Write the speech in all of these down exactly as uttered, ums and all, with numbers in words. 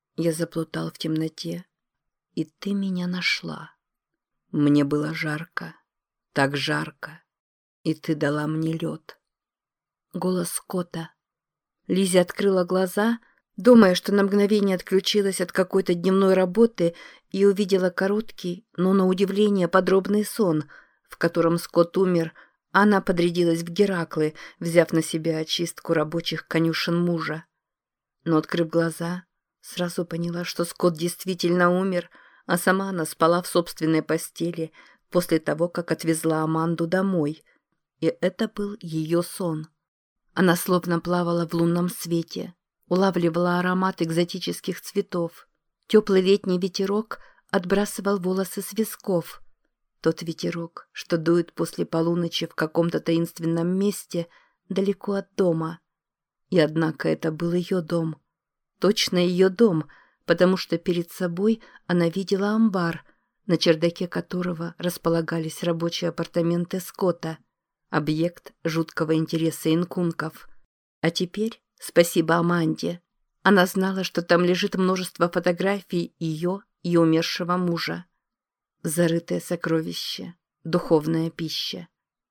Я заплутал в темноте, и ты меня нашла. Мне было жарко, так жарко, и ты дала мне лед. Голос Скотта. Лиззи открыла глаза, думая, что на мгновение отключилась от какой-то дневной работы и увидела короткий, но на удивление подробный сон, в котором Скотт умер, а она подрядилась в Гераклы, взяв на себя очистку рабочих конюшен мужа. Но, открыв глаза, сразу поняла, что Скотт действительно умер, а сама она спала в собственной постели после того, как отвезла Аманду домой. И это был ее сон. Она словно плавала в лунном свете, улавливала аромат экзотических цветов. Теплый летний ветерок отбрасывал волосы с висков. Тот ветерок, что дует после полуночи в каком-то таинственном месте далеко от дома. И однако это был ее дом. Точно ее дом, потому что перед собой она видела амбар, на чердаке которого располагались рабочие апартаменты Скотта, объект жуткого интереса инкунков. А теперь, спасибо Аманде, она знала, что там лежит множество фотографий ее и умершего мужа. Зарытое сокровище, духовная пища.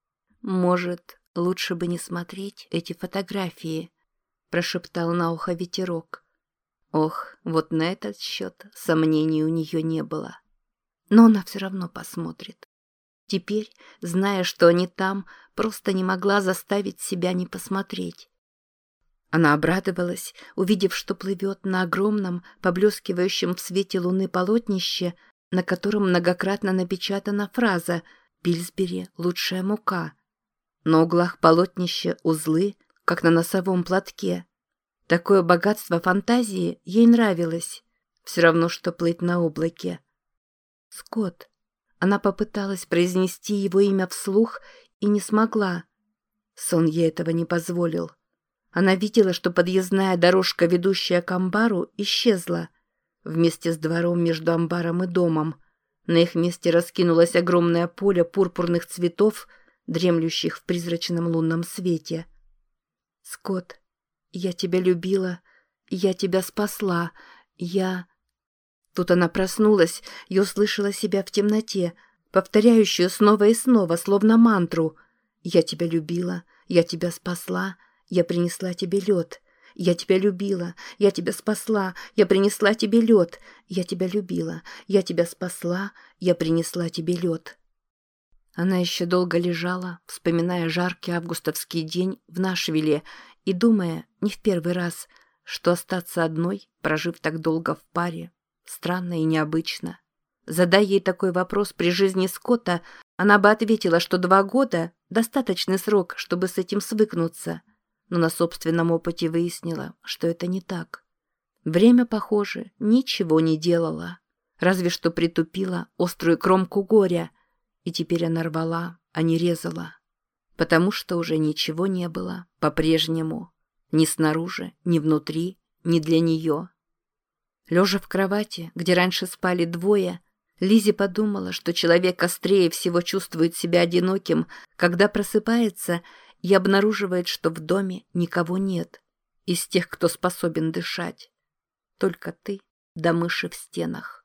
Может, лучше бы не смотреть эти фотографии, прошептал на ухо ветерок. Ох, вот на этот счет сомнений у нее не было. Но она все равно посмотрит. Теперь, зная, что они там, просто не могла заставить себя не посмотреть. Она обрадовалась, увидев, что плывет на огромном, поблескивающем в свете луны полотнище, на котором многократно напечатана фраза «Пильсбери – лучшая мука». На углах полотнища узлы, как на носовом платке. Такое богатство фантазии ей нравилось. Все равно, что плыть на облаке. Скотт. Она попыталась произнести его имя вслух и не смогла. Сон ей этого не позволил. Она видела, что подъездная дорожка, ведущая к амбару, исчезла. Вместе с двором между амбаром и домом. На их месте раскинулось огромное поле пурпурных цветов, дремлющих в призрачном лунном свете. «Скотт, я тебя любила, я тебя спасла, я...» Тут она проснулась и услышала себя в темноте, повторяющую снова и снова, словно мантру. «Я тебя любила, я тебя спасла, я принесла тебе лед. Я тебя любила, я тебя спасла, я принесла тебе лед. Я тебя любила, я тебя спасла, я принесла тебе лед». Она еще долго лежала, вспоминая жаркий августовский день в Нашвилле и думая, не в первый раз, что остаться одной, прожив так долго в паре, странно и необычно. Задай ей такой вопрос при жизни Скотта, она бы ответила, что два года – достаточный срок, чтобы с этим свыкнуться. Но на собственном опыте выяснила, что это не так. Время, похоже, ничего не делало, разве что притупило острую кромку горя, и теперь она рвала, а не резала. Потому что уже ничего не было по-прежнему. Ни снаружи, ни внутри, ни для нее. Лежа в кровати, где раньше спали двое, Лиззи подумала, что человек острее всего чувствует себя одиноким, когда просыпается и обнаруживает, что в доме никого нет, из тех, кто способен дышать. Только ты да мыши в стенах.